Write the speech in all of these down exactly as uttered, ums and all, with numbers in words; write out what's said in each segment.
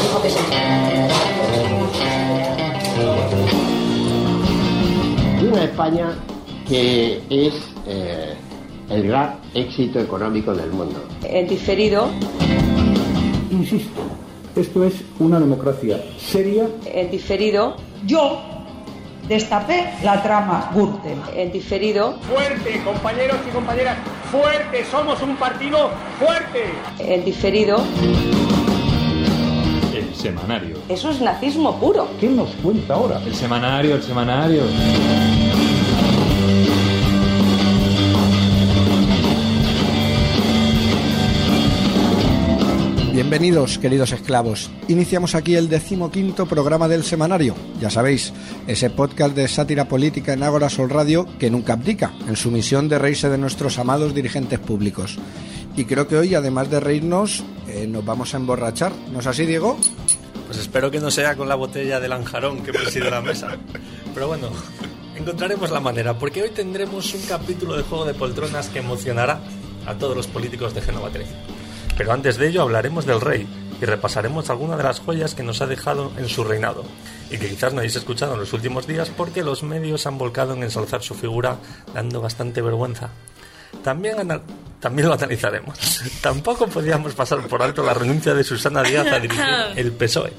dijo que sí. Y una España que es eh, el gran éxito económico del mundo. En diferido. Insisto, esto es una democracia seria. En diferido. Yo destapé la trama Gürtel. En diferido. Fuerte, compañeros y compañeras, fuerte, somos un partido fuerte. En diferido. El semanario. Eso es nazismo puro. ¿Qué nos cuenta ahora? El semanario, el semanario. Bienvenidos, queridos esclavos. Iniciamos aquí el decimoquinto programa del semanario. Ya sabéis, ese podcast de sátira política en Ágora Sol Radio que nunca abdica en su misión de reírse de nuestros amados dirigentes públicos. Y creo que hoy, además de reírnos, eh, nos vamos a emborrachar. ¿No es así, Diego? Pues espero que no sea con la botella de Lanjarón que preside la mesa. Pero bueno, encontraremos la manera, porque hoy tendremos un capítulo de Juego de Poltronas que emocionará a todos los políticos de Génova trece. Pero antes de ello hablaremos del rey y repasaremos algunas de las joyas que nos ha dejado en su reinado y que quizás no hayáis escuchado en los últimos días porque los medios han volcado en ensalzar su figura, dando bastante vergüenza. También, ana- también lo analizaremos. Tampoco podíamos pasar por alto la renuncia de Susana Díaz a dirigir el P S O E.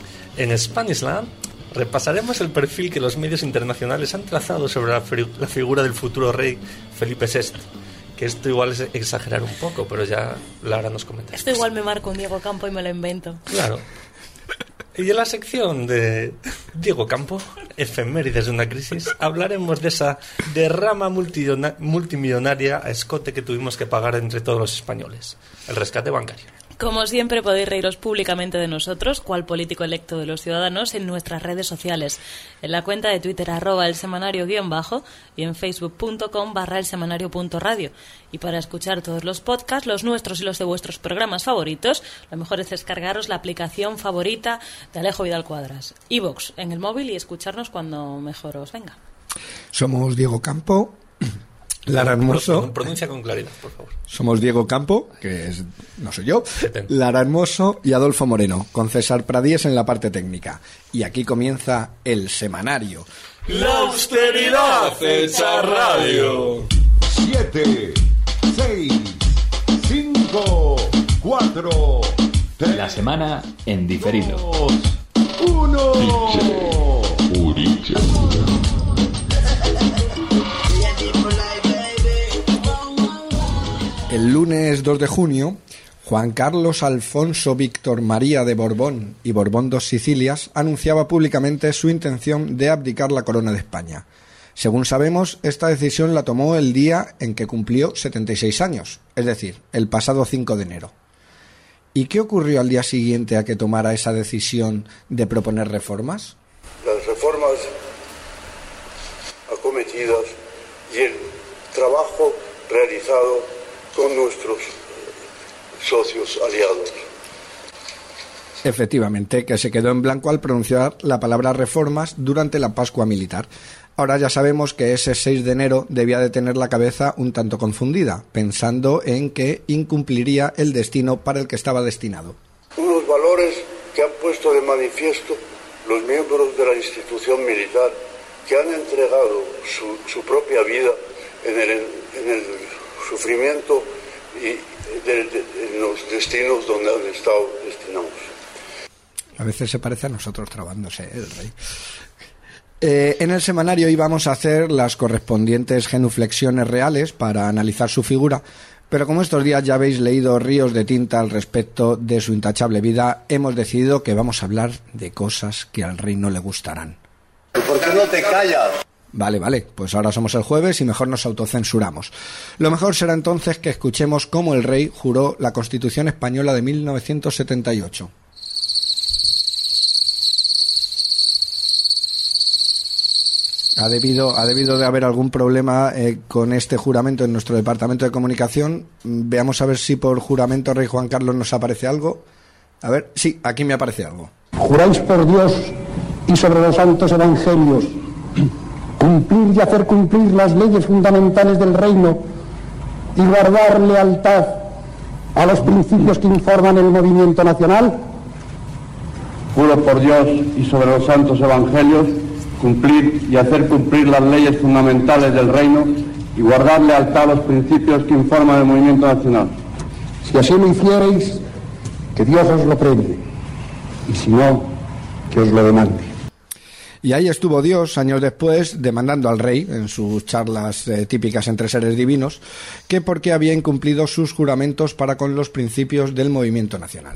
En Spanishland repasaremos el perfil que los medios internacionales han trazado sobre la, fi- la figura del futuro rey Felipe sexto. Que esto igual es exagerar un poco, pero ya Laura nos comenta. Esto igual me marco un Diego Campo y me lo invento. Claro. Y en la sección de Diego Campo, efemérides de una crisis, hablaremos de esa derrama multimillonaria a escote que tuvimos que pagar entre todos los españoles. El rescate bancario. Como siempre podéis reíros públicamente de nosotros, cual político electo de los ciudadanos, en nuestras redes sociales, en la cuenta de Twitter arroba el semanario guión bajo y en facebook.com barra el semanario punto radio. Y para escuchar todos los podcasts, los nuestros y los de vuestros programas favoritos, lo mejor es descargaros la aplicación favorita de Alejo Vidal Cuadras, iVoox, en el móvil y escucharnos cuando mejor os venga. Somos Diego Campo, Lara Hermoso. Pronuncia con claridad, por favor. Somos Diego Campo, que es, no soy yo, Lara Hermoso y Adolfo Moreno, con César Pradíes en la parte técnica. Y aquí comienza el semanario. La austeridad hecha radio. Siete, seis, cinco, cuatro, tres. La semana en diferido. Dos, uno. El lunes dos de junio, Juan Carlos Alfonso Víctor María de Borbón y Borbón dos Sicilias anunciaba públicamente su intención de abdicar la corona de España. Según sabemos, esta decisión la tomó el día en que cumplió setenta y seis años, es decir, el pasado cinco de enero. ¿Y qué ocurrió al día siguiente a que tomara esa decisión de proponer reformas? Las reformas acometidas y el trabajo realizado con nuestros socios aliados. Efectivamente, que se quedó en blanco al pronunciar la palabra reformas durante la Pascua Militar. Ahora ya sabemos que ese seis de enero debía de tener la cabeza un tanto confundida, pensando en que incumpliría el destino para el que estaba destinado. Unos valores que han puesto de manifiesto los miembros de la institución militar que han entregado su, su propia vida en el, en el sufrimiento y de, de, en los destinos donde han estado destinados. A veces se parece a nosotros trabándose, ¿eh, el rey? Eh, en el semanario íbamos a hacer las correspondientes genuflexiones reales para analizar su figura, pero como estos días ya habéis leído ríos de tinta al respecto de su intachable vida, hemos decidido que vamos a hablar de cosas que al rey no le gustarán. ¿Por qué no te callas? Vale, vale, pues ahora somos el jueves y mejor nos autocensuramos. Lo mejor será entonces que escuchemos cómo el rey juró la Constitución Española de mil novecientos setenta y ocho. Ha debido, ha debido de haber algún problema eh, con este juramento en nuestro departamento de comunicación. Veamos a ver si por juramento, rey Juan Carlos, nos aparece algo. A ver, sí, aquí me aparece algo. Juráis por Dios y sobre los santos evangelios cumplir y hacer cumplir las leyes fundamentales del reino y guardar lealtad a los principios que informan el movimiento nacional. Juro por Dios y sobre los santos evangelios cumplir y hacer cumplir las leyes fundamentales del reino y guardar lealtad a los principios que informan el movimiento nacional. Si así lo hicierais, que Dios os lo premie, y si no, que os lo demande. Y ahí estuvo Dios, años después, demandando al rey, en sus charlas eh, típicas entre seres divinos, que porque había incumplido sus juramentos para con los principios del movimiento nacional.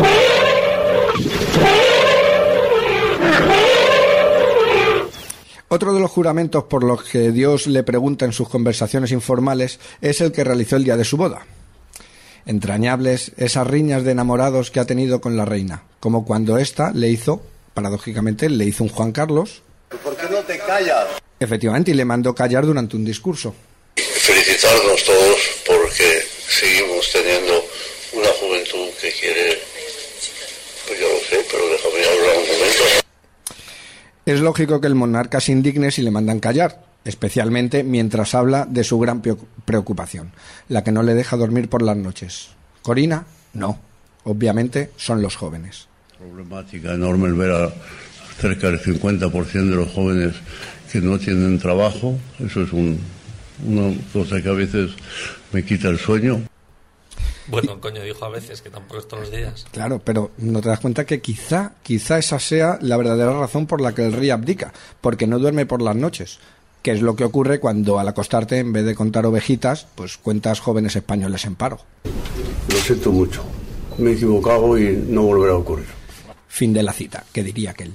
Otro de los juramentos por los que Dios le pregunta en sus conversaciones informales es el que realizó el día de su boda. Entrañables esas riñas de enamorados que ha tenido con la reina, como cuando ésta le hizo, paradójicamente, le hizo un Juan Carlos. ¿Por qué no te callas? Efectivamente, y le mandó callar durante un discurso. Felicitarnos todos porque seguimos teniendo una juventud que quiere, pues yo lo sé, pero déjame hablar un momento. Es lógico que el monarca se indigne si le mandan callar, especialmente mientras habla de su gran preocupación, la que no le deja dormir por las noches. ¿Corina? No. Obviamente son los jóvenes. Problemática enorme el ver a cerca del cincuenta por ciento de los jóvenes que no tienen trabajo. Eso es un, una cosa que a veces me quita el sueño. Bueno, coño, dijo a veces, que tampoco es todos los días. Claro, pero no te das cuenta que quizá, quizá esa sea la verdadera razón por la que el rey abdica, porque no duerme por las noches, que es lo que ocurre cuando al acostarte, en vez de contar ovejitas, pues cuentas jóvenes españoles en paro. Lo siento mucho, me he equivocado y no volverá a ocurrir. Fin de la cita, que diría aquel.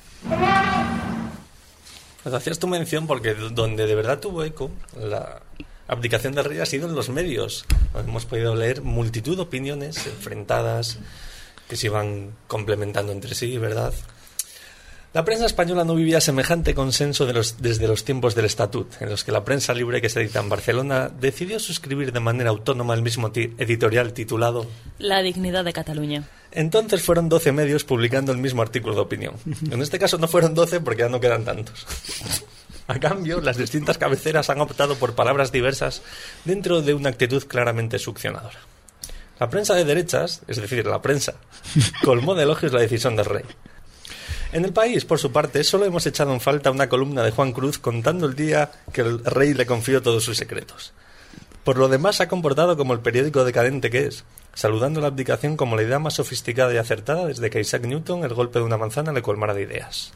Pues hacías tu mención porque donde de verdad tuvo eco la abdicación del rey ha sido en los medios. Hemos podido leer multitud de opiniones enfrentadas que se iban complementando entre sí, ¿verdad? La prensa española no vivía semejante consenso de los, desde los tiempos del Estatut, en los que la prensa libre que se edita en Barcelona decidió suscribir de manera autónoma el mismo ti- editorial titulado La dignidad de Cataluña. Entonces fueron doce medios publicando el mismo artículo de opinión. En este caso no fueron doce porque ya no quedan tantos. A cambio, las distintas cabeceras han optado por palabras diversas dentro de una actitud claramente succionadora. La prensa de derechas, es decir, la prensa, colmó de elogios la decisión del rey. En El País, por su parte, solo hemos echado en falta una columna de Juan Cruz contando el día que el rey le confió todos sus secretos. Por lo demás, se ha comportado como el periódico decadente que es, saludando la abdicación como la idea más sofisticada y acertada desde que Isaac Newton el golpe de una manzana le colmara de ideas.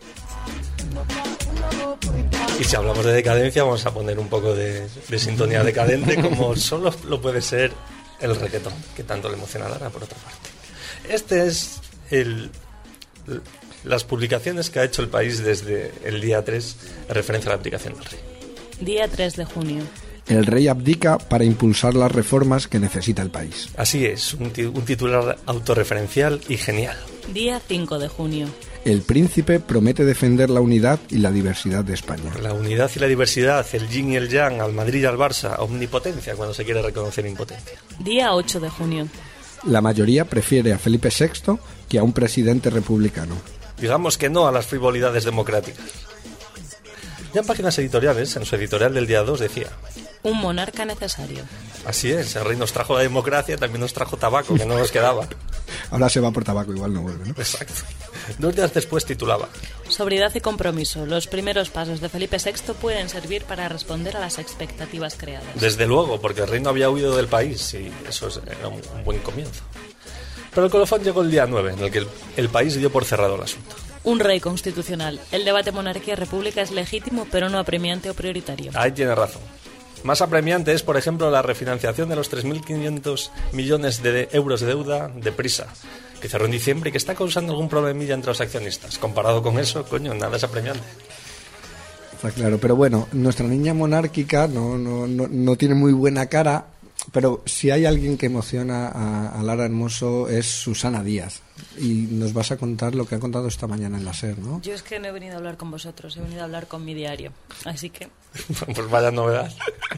Y si hablamos de decadencia, vamos a poner un poco de, de sintonía decadente, como solo lo puede ser el reggaetón, que tanto le emociona a Lara, por otra parte. Este es el, las publicaciones que ha hecho El País desde el día tres en referencia a la abdicación del rey. Día tres de junio. El rey abdica para impulsar las reformas que necesita el país. Así es, un, ti- un titular autorreferencial y genial. Día cinco de junio. El príncipe promete defender la unidad y la diversidad de España. La unidad y la diversidad, el yin y el yang, al Madrid y al Barça, omnipotencia cuando se quiere reconocer impotencia. Día ocho de junio. La mayoría prefiere a Felipe sexto que a un presidente republicano. Digamos que no a las frivolidades democráticas. Ya en páginas editoriales, en su editorial del día dos decía: Un monarca necesario. Así es, el rey nos trajo la democracia, también nos trajo tabaco, que no nos quedaba. Ahora se va por tabaco, igual no vuelve, ¿no? Exacto. Dos días después titulaba: Sobriedad y compromiso. Los primeros pasos de Felipe sexto pueden servir para responder a las expectativas creadas. Desde luego, porque el rey no había huido del país y eso era un buen comienzo. Pero el colofón llegó el día nueve, en el que el, el país dio por cerrado el asunto. Un rey constitucional. El debate monarquía-república es legítimo, pero no apremiante o prioritario. Ahí tiene razón. Más apremiante es, por ejemplo, la refinanciación de los tres mil quinientos millones de euros de deuda de Prisa, que cerró en diciembre y que está causando algún problemilla entre los accionistas. Comparado con eso, coño, nada es apremiante. Está claro, pero bueno, nuestra niña monárquica no, no, no, no tiene muy buena cara, pero si hay alguien que emociona a, a Lara Hermoso es Susana Díaz. Y nos vas a contar lo que ha contado esta mañana en la SER, ¿no? Yo es que no he venido a hablar con vosotros, he venido a hablar con mi diario. Así que... Pues vaya novedad.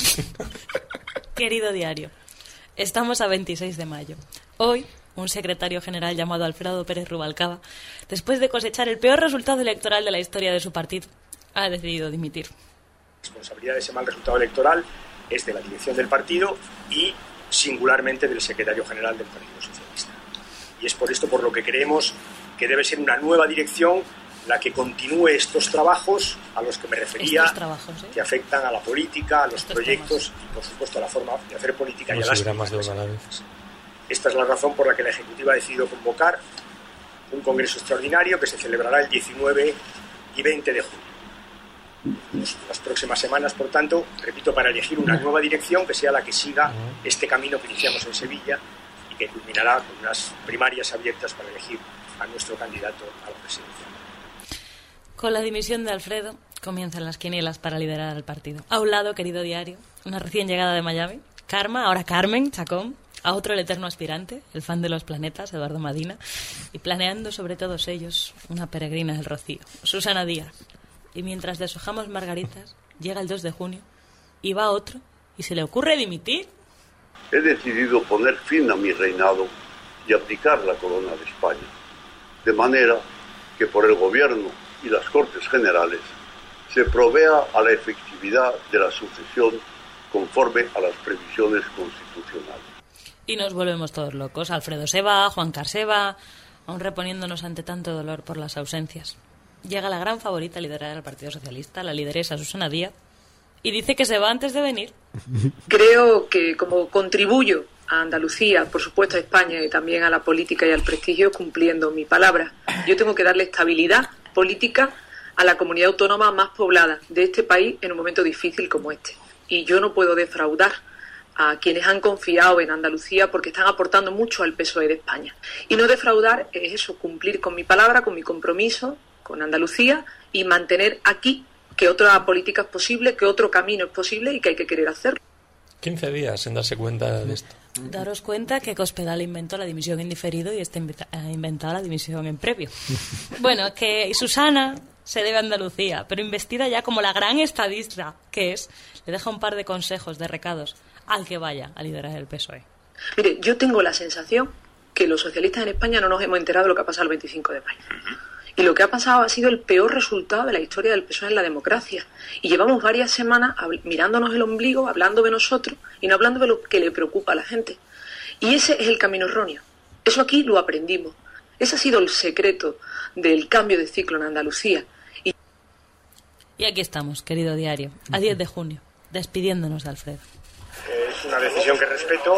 Querido diario, estamos a veintiséis de mayo. Hoy, un secretario general llamado Alfredo Pérez Rubalcaba, después de cosechar el peor resultado electoral de la historia de su partido, ha decidido dimitir. La responsabilidad de ese mal resultado electoral es de la dirección del partido y singularmente del secretario general del Partido Socialista. Y es por esto por lo que creemos que debe ser una nueva dirección la que continúe estos trabajos a los que me refería, trabajos, ¿eh? que afectan a la política, a los estos proyectos temas. Y, por supuesto, a la forma de hacer política no y a las más de una vez. Esta es la razón por la que la Ejecutiva ha decidido convocar un congreso extraordinario que se celebrará el diecinueve y veinte de junio. Los, las próximas semanas, por tanto, repito, para elegir una nueva dirección que sea la que siga este camino que iniciamos en Sevilla y que culminará con unas primarias abiertas para elegir a nuestro candidato a la presidencia. Con la dimisión de Alfredo comienzan las quinielas para liderar el partido. A un lado, querido diario, una recién llegada de Miami, Karma, ahora Carmen Chacón. A otro, el eterno aspirante, el fan de los planetas, Eduardo Madina. Y planeando sobre todos ellos una peregrina del Rocío, Susana Díaz. Y mientras deshojamos margaritas, llega el dos de junio y va otro y se le ocurre dimitir. He decidido poner fin a mi reinado y abdicar la corona de España, de manera que por el gobierno y las Cortes Generales se provea a la efectividad de la sucesión conforme a las previsiones constitucionales. Y nos volvemos todos locos. Alfredo se va, Juan Carlos se va, aún reponiéndonos ante tanto dolor por las ausencias. Llega la gran favorita a liderar al Partido Socialista, la lideresa Susana Díaz, y dice que se va antes de venir. Creo que como contribuyo a Andalucía, por supuesto a España y también a la política y al prestigio, cumpliendo mi palabra. Yo tengo que darle estabilidad política a la comunidad autónoma más poblada de este país en un momento difícil como este. Y yo no puedo defraudar a quienes han confiado en Andalucía porque están aportando mucho al P S O E de España. Y no defraudar es eso, cumplir con mi palabra, con mi compromiso, con Andalucía y mantener aquí que otra política es posible, que otro camino es posible y que hay que querer hacerlo. quince días en darse cuenta de esto. Daros cuenta que Cospedal inventó la dimisión en diferido y este ha inventado la dimisión en previo. Bueno, que Susana se debe a Andalucía, pero investida ya como la gran estadista que es, le deja un par de consejos, de recados al que vaya a liderar el P S O E. Mire, yo tengo la sensación que los socialistas en España no nos hemos enterado de lo que ha pasado el veinticinco de mayo. Y lo que ha pasado ha sido el peor resultado de la historia del P S O E en la democracia. Y llevamos varias semanas mirándonos el ombligo, hablando de nosotros y no hablando de lo que le preocupa a la gente. Y ese es el camino erróneo. Eso aquí lo aprendimos. Ese ha sido el secreto del cambio de ciclo en Andalucía. Y, y aquí estamos, querido diario, a diez de junio, despidiéndonos de Alfredo. Es una decisión que respeto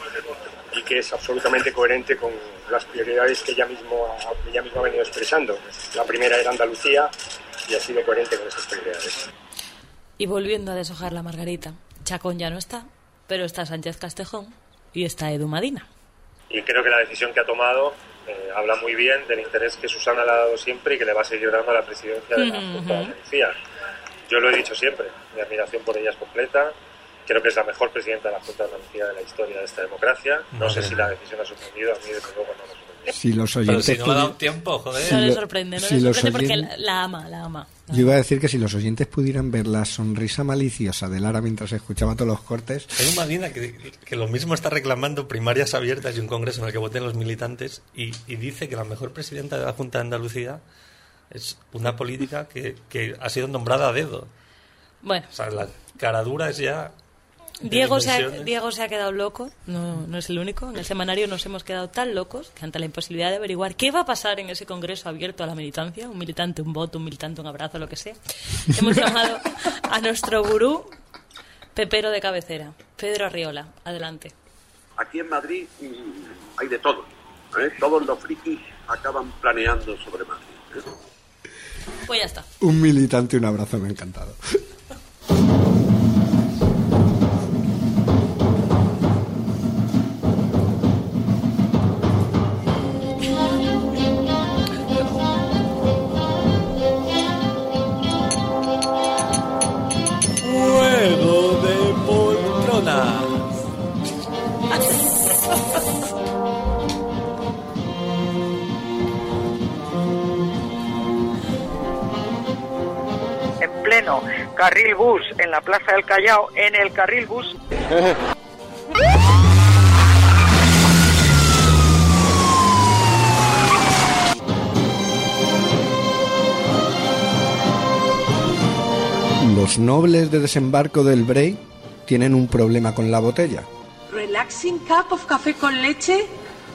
y que es absolutamente coherente con las prioridades que ella mismo, ella misma ha venido expresando. La primera era Andalucía y ha sido coherente con esas prioridades. Y volviendo a deshojar la margarita, Chacón ya no está, pero está Sánchez Castejón y está Edu Madina. Y creo que la decisión que ha tomado eh, habla muy bien del interés que Susana le ha dado siempre y que le va a seguir dando a la presidencia de la Junta de Andalucía. Yo lo he dicho siempre, mi admiración por ella es completa. Creo que es la mejor presidenta de la Junta de Andalucía de la historia de esta democracia. No sé si la decisión ha sorprendido, a mí desde luego no me sorprendió. Si los oyentes Pero si no le ha dado tiempo, joder. No le sorprende, no si le sorprende oyen... porque la, la ama, la ama. Yo iba a decir que si los oyentes pudieran ver la sonrisa maliciosa de Lara mientras escuchaba todos los cortes... Hay un Madina que, que lo mismo está reclamando primarias abiertas y un congreso en el que voten los militantes y, y dice que la mejor presidenta de la Junta de Andalucía es una política que, que ha sido nombrada a dedo. Bueno. O sea, la cara dura es ya... Diego se, ha, Diego se ha quedado loco, no, no es el único. En el semanario nos hemos quedado tan locos que ante la imposibilidad de averiguar qué va a pasar en ese congreso abierto a la militancia, un militante, un voto, un militante, un abrazo, lo que sea, hemos llamado a nuestro gurú pepero de cabecera, Pedro Arriola. Adelante. Aquí en Madrid hay de todo, ¿eh? Todos los frikis acaban planeando sobre Madrid, ¿eh? Pues ya está. Un militante, un abrazo, me ha encantado. En pleno carril bus en la Plaza del Callao, en el carril bus. Los nobles de desembarco del Brey tienen un problema con la botella. Relaxing cup of café con leche.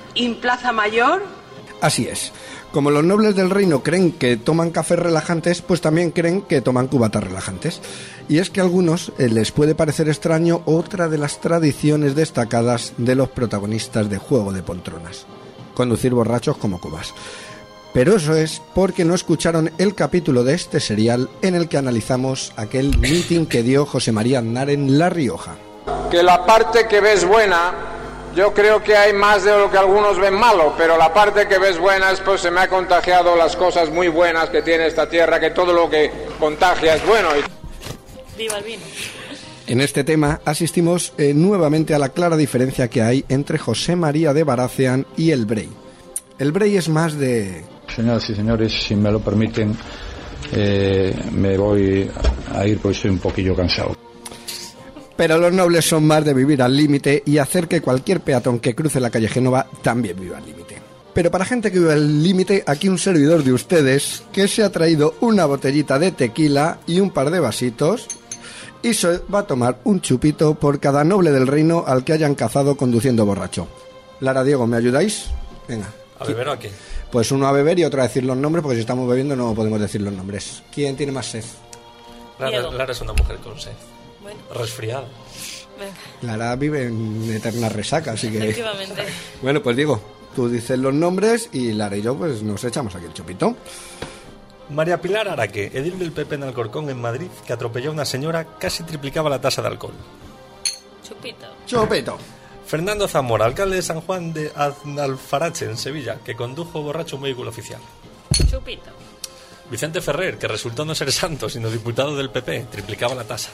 ¿En Plaza Mayor? Así es. Como los nobles del reino creen que toman cafés relajantes, pues también creen que toman cubatas relajantes. Y es que a algunos eh, les puede parecer extraño otra de las tradiciones destacadas de los protagonistas de Juego de Poltronas: conducir borrachos como cubas. Pero eso es porque no escucharon el capítulo de este serial en el que analizamos aquel meeting que dio José María Aznar en La Rioja. Que la parte que ves buena, yo creo que hay más de lo que algunos ven malo, pero la parte que ves buena es pues se me ha contagiado las cosas muy buenas que tiene esta tierra, que todo lo que contagia es bueno. Viva el vino. En este tema asistimos eh, nuevamente a la clara diferencia que hay entre José María de Baracean y el Brey. El Brey es más de... Señoras y señores, si me lo permiten, eh, me voy a ir porque estoy un poquillo cansado. Pero los nobles son más de vivir al límite y hacer que cualquier peatón que cruce la calle Génova también viva al límite. Pero para gente que vive al límite, aquí un servidor de ustedes que se ha traído una botellita de tequila y un par de vasitos y se va a tomar un chupito por cada noble del reino al que hayan cazado conduciendo borracho. Lara, Diego, ¿me ayudáis? Venga. ¿A beber o a qué? Pues uno a beber y otro a decir los nombres, porque si estamos bebiendo no podemos decir los nombres. ¿Quién tiene más sed? Lara, Lara es una mujer con sed. Bueno. Resfriada. Lara vive en eterna resaca, así que... Efectivamente. Bueno, pues digo, tú dices los nombres y Lara y yo pues nos echamos aquí el chupito. María Pilar Araque, edil del P P en Alcorcón, en Madrid, que atropelló a una señora, casi triplicaba la tasa de alcohol. Chupito. Chupito. Fernando Zamora, alcalde de San Juan de Alfarache, en Sevilla, que condujo borracho un vehículo oficial. Chupito. Vicente Ferrer, que resultó no ser santo, sino diputado del P P, triplicaba la tasa.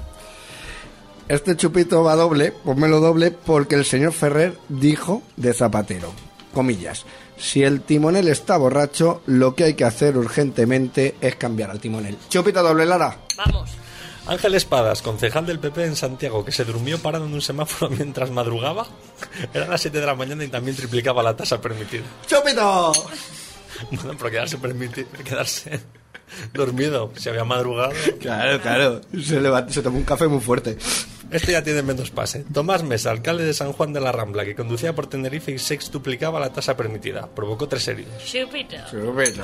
Este chupito va doble, ponmelo doble, porque el señor Ferrer dijo de Zapatero, comillas, si el timonel está borracho, lo que hay que hacer urgentemente es cambiar al timonel. Chupito doble, Lara. Vamos. Ángel Espadas, concejal del P P en Santiago, que se durmió parado en un semáforo mientras madrugaba. Era las siete de la mañana y también triplicaba la tasa permitida. ¡Chupito! Bueno, pero quedarse permitido, quedarse dormido, si había madrugado. Claro, claro. Se, levantó, se tomó un café muy fuerte. Este ya tiene menos pase. Tomás Mesa, alcalde de San Juan de la Rambla, que conducía por Tenerife y sextuplicaba la tasa permitida. Provocó tres heridos. Chupito. Chupito.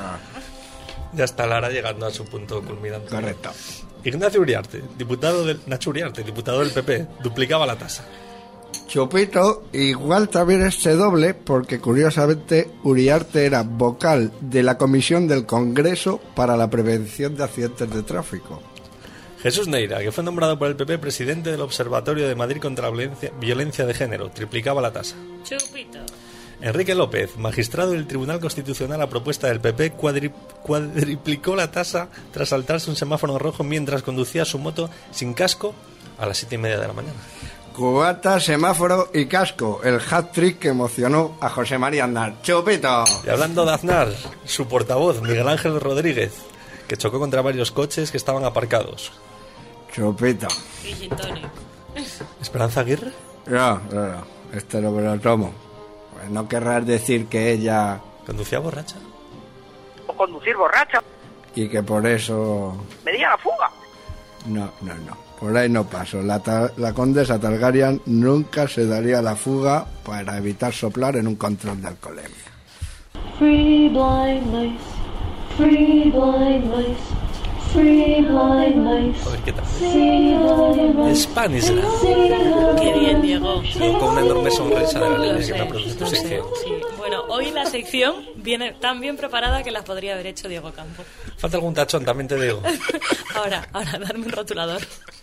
Ya está Lara llegando a su punto culminante. Correcto. Ignacio Uriarte, diputado del... Nacho Uriarte, diputado del P P, duplicaba la tasa. Chupito, igual también este doble, porque curiosamente Uriarte era vocal de la Comisión del Congreso para la Prevención de Accidentes de Tráfico. Jesús Neira, que fue nombrado por el P P presidente del Observatorio de Madrid contra la violencia, violencia de género, triplicaba la tasa. Chupito. Enrique López, magistrado del Tribunal Constitucional a propuesta del P P, cuadri, cuadriplicó la tasa tras saltarse un semáforo rojo mientras conducía su moto sin casco a las siete y media de la mañana. Cubata, semáforo y casco, el hat-trick que emocionó a José María Aznar. ¡Chupito! Y hablando de Aznar, su portavoz, Miguel Ángel Rodríguez, que chocó contra varios coches que estaban aparcados. Chupito. Y gin tonic. ¿Esperanza Aguirre? No, no, no. Esto no me lo tomo. Pues no querrás decir que ella... ¿Conducía borracha? O conducir borracha. Y que por eso... Me diga la fuga. No, no, no. Por ahí no paso. La, ta- la condesa Targaryen nunca se daría la fuga para evitar soplar en un control de alcoholemia. Free blind mice, free blind mice, free blind mice. A ver qué tal. Free blind mice. Spanish. Qué bien, Diego. Con una enorme sonrisa de la Lo alegría sé, que me produce tu lo sé, sección. sí. Bueno, hoy la sección viene tan bien preparada que la podría haber hecho Diego Campo. Falta algún tachón, también te digo. Ahora, ahora, darme un rotulador.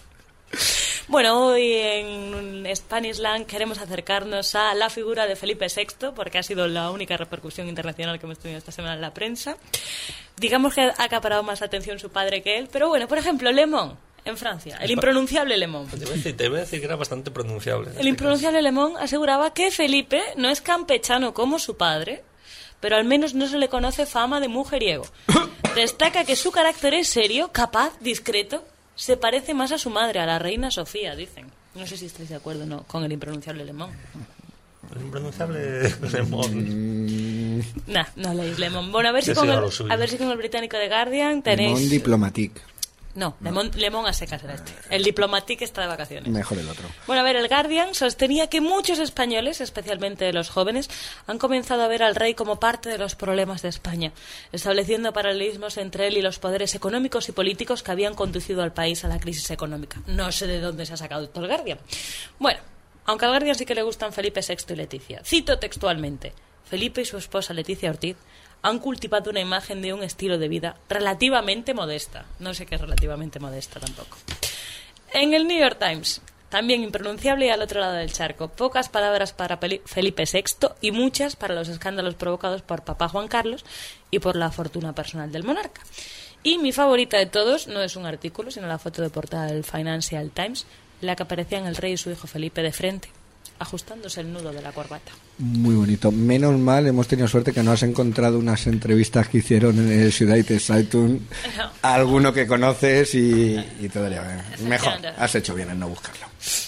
Bueno, hoy en Spanishland queremos acercarnos a la figura de Felipe sexto, porque ha sido la única repercusión internacional que hemos tenido esta semana en la prensa. Digamos que ha acaparado más atención su padre que él, pero bueno, por ejemplo, Le Monde, en Francia, el impronunciable Le Monde. Te voy a decir, te voy a decir que era bastante pronunciable. El impronunciable Le Monde aseguraba que Felipe no es campechano como su padre, pero al menos no se le conoce fama de mujeriego. Destaca que su carácter es serio, capaz, discreto. Se parece más a su madre, a la reina Sofía, dicen. No sé si estáis de acuerdo o no con el impronunciable Le Monde. El impronunciable Le Monde. Nah, no leéis Le Monde. Bueno, a ver, si con el, a ver si con el británico de Guardian tenéis... Le Monde Diplomatique. No, Lemón, Lemón a secas era este. El Diplomatique está de vacaciones. Mejor el otro. Bueno, a ver, el Guardian sostenía que muchos españoles, especialmente los jóvenes, han comenzado a ver al rey como parte de los problemas de España, estableciendo paralelismos entre él y los poderes económicos y políticos que habían conducido al país a la crisis económica. No sé de dónde se ha sacado esto el Guardian. Bueno, aunque al Guardian sí que le gustan Felipe sexto y Leticia. Cito textualmente: Felipe y su esposa Leticia Ortiz han cultivado una imagen de un estilo de vida relativamente modesta. No sé qué es relativamente modesta tampoco. En el New York Times, también impronunciable y al otro lado del charco. Pocas palabras para Felipe sexto y muchas para los escándalos provocados por papá Juan Carlos y por la fortuna personal del monarca. Y mi favorita de todos no es un artículo, sino la foto de portada del Financial Times, en la que aparecían el rey y su hijo Felipe de frente, ajustándose el nudo de la corbata. Muy bonito. Menos mal, hemos tenido suerte que no has encontrado unas entrevistas que hicieron en el Süddeutsche Zeitung, no. Alguno que conoces y, y te daría bien. Mejor, has hecho bien en no buscarlo.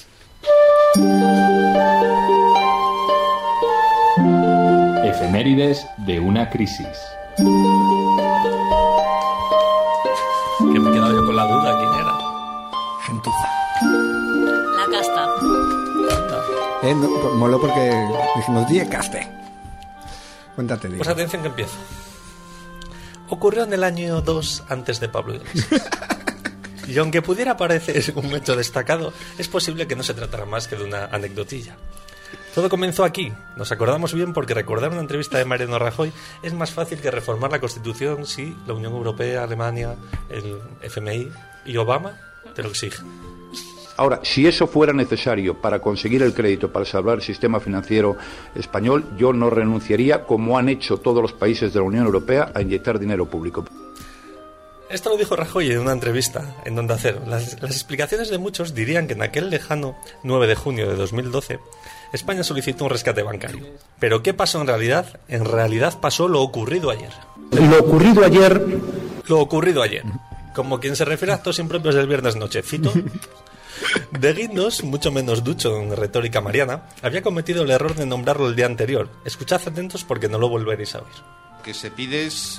Efemérides de una crisis. Que me he quedado yo con la duda, ¿quién era? Gentuza. La casta. Eh, no, moló porque dijimos Die Caste. Cuéntate, Diego. Pues atención que empiezo. Ocurrió en el año dos antes de Pablo Iglesias. Y aunque pudiera parecer un hecho destacado, es posible que no se tratara más que de una anecdotilla. Todo comenzó aquí. Nos acordamos bien porque recordar una entrevista de Mariano Rajoy es más fácil que reformar la Constitución si la Unión Europea, Alemania, el F M I y Obama te lo exigen. Ahora, si eso fuera necesario para conseguir el crédito para salvar el sistema financiero español, yo no renunciaría, como han hecho todos los países de la Unión Europea, a inyectar dinero público. Esto lo dijo Rajoy en una entrevista en Onda Cero. Las, las explicaciones de muchos dirían que en aquel lejano nueve de junio de dos mil doce España solicitó un rescate bancario. ¿Pero qué pasó en realidad? En realidad pasó lo ocurrido ayer. Lo ocurrido ayer... Lo ocurrido ayer. Como quien se refiere a actos impropios del viernes noche. Cito... De Guindos, mucho menos ducho en retórica mariana, había cometido el error de nombrarlo el día anterior. Escuchad atentos porque no lo volveréis a oír. Que se pide es eh,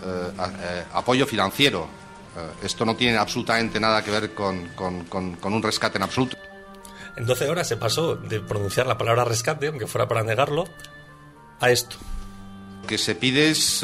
eh, apoyo financiero. Eh, esto no tiene absolutamente nada que ver con, con, con, con un rescate en absoluto. En doce horas se pasó de pronunciar la palabra rescate, aunque fuera para negarlo, a esto. Que se pide es eh,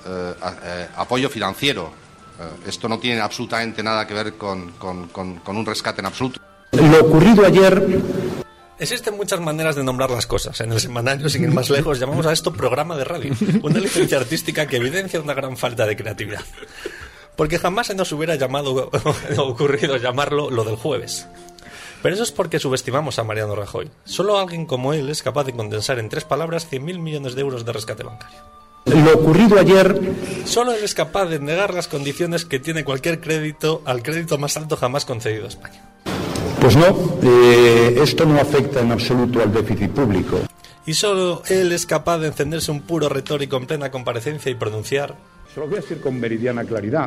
eh, apoyo financiero. Esto no tiene absolutamente nada que ver con, con, con, con un rescate en absoluto. Lo ocurrido ayer... Existen muchas maneras de nombrar las cosas. En el semanario, sin ir más lejos, llamamos a esto programa de radio. Una licencia artística que evidencia una gran falta de creatividad. Porque jamás se nos hubiera llamado ocurrido llamarlo lo del jueves. Pero eso es porque subestimamos a Mariano Rajoy. Solo alguien como él es capaz de condensar en tres palabras cien mil millones de euros de rescate bancario. Lo ocurrido ayer... Solo él es capaz de negar las condiciones que tiene cualquier crédito al crédito más alto jamás concedido a España. Pues no, eh, esto no afecta en absoluto al déficit público. Y solo él es capaz de encenderse un puro retórico en plena comparecencia y pronunciar... Se lo voy a decir con meridiana claridad.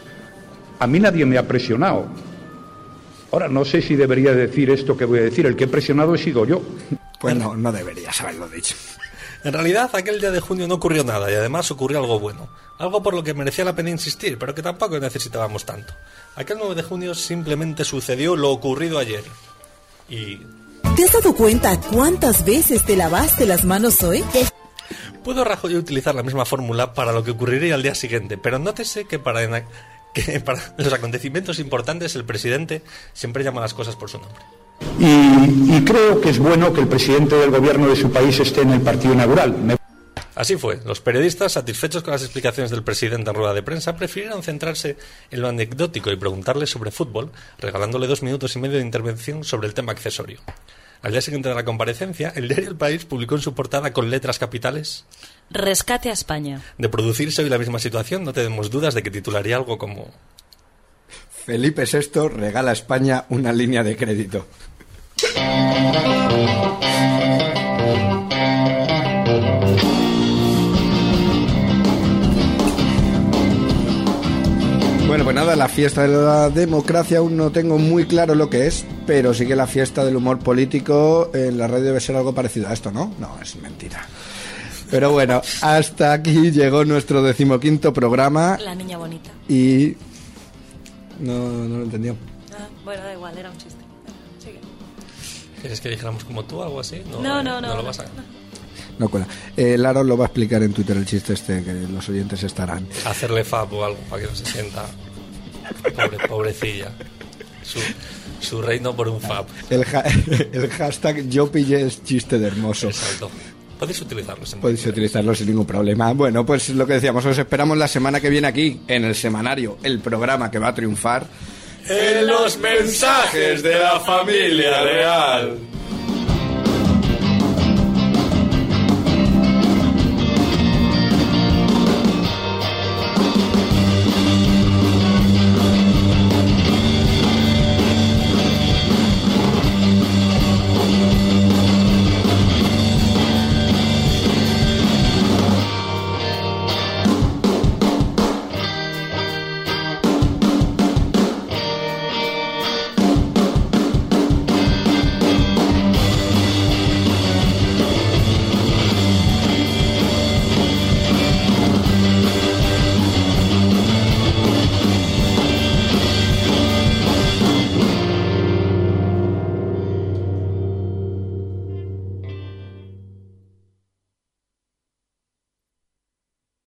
A mí nadie me ha presionado. Ahora, no sé si debería decir esto que voy a decir. El que he presionado he sido yo. Pues no, no deberías haberlo dicho. En realidad, aquel día de junio no ocurrió nada y además ocurrió algo bueno. Algo por lo que merecía la pena insistir, pero que tampoco necesitábamos tanto. Aquel nueve de junio simplemente sucedió lo ocurrido ayer. Y... ¿Te has dado cuenta cuántas veces te lavaste las manos hoy? Puedo Rajoy utilizar la misma fórmula para lo que ocurriría al día siguiente, pero nótese que para, en... que para los acontecimientos importantes el presidente siempre llama las cosas por su nombre. Y, y creo que es bueno que el presidente del gobierno de su país esté en el partido inaugural. Me... Así fue. Los periodistas, satisfechos con las explicaciones del presidente en rueda de prensa, prefirieron centrarse en lo anecdótico y preguntarle sobre fútbol, regalándole dos minutos y medio de intervención sobre el tema accesorio. Al día siguiente de la comparecencia, el diario El País publicó en su portada con letras capitales: Rescate a España. De producirse hoy la misma situación, no tenemos dudas de que titularía algo como: Felipe sexto regala a España una línea de crédito. Bueno, pues nada, la fiesta de la democracia aún no tengo muy claro lo que es, pero sí que la fiesta del humor político en la radio debe ser algo parecido a esto, ¿no? No, es mentira. Pero bueno, hasta aquí llegó nuestro decimoquinto programa. La niña bonita. Y... No, no lo entendió. Ah, bueno, da igual, era un chiste. Sigue. ¿Quieres que dijéramos como tú, algo así? No, no, no. No, no lo vas a... No cuela. Eh, Laro lo va a explicar en Twitter el chiste este, que los oyentes estarán. Hacerle fab o algo para que no se sienta pobre, pobrecilla. Su, su reino por un fab. El, ha el hashtag yo pillé es chiste de hermoso. Exacto. Podéis utilizarlo sin Podéis utilizarlo sin ningún problema. Bueno, pues lo que decíamos, os esperamos la semana que viene aquí, en el semanario, el programa que va a triunfar en los mensajes de la familia real.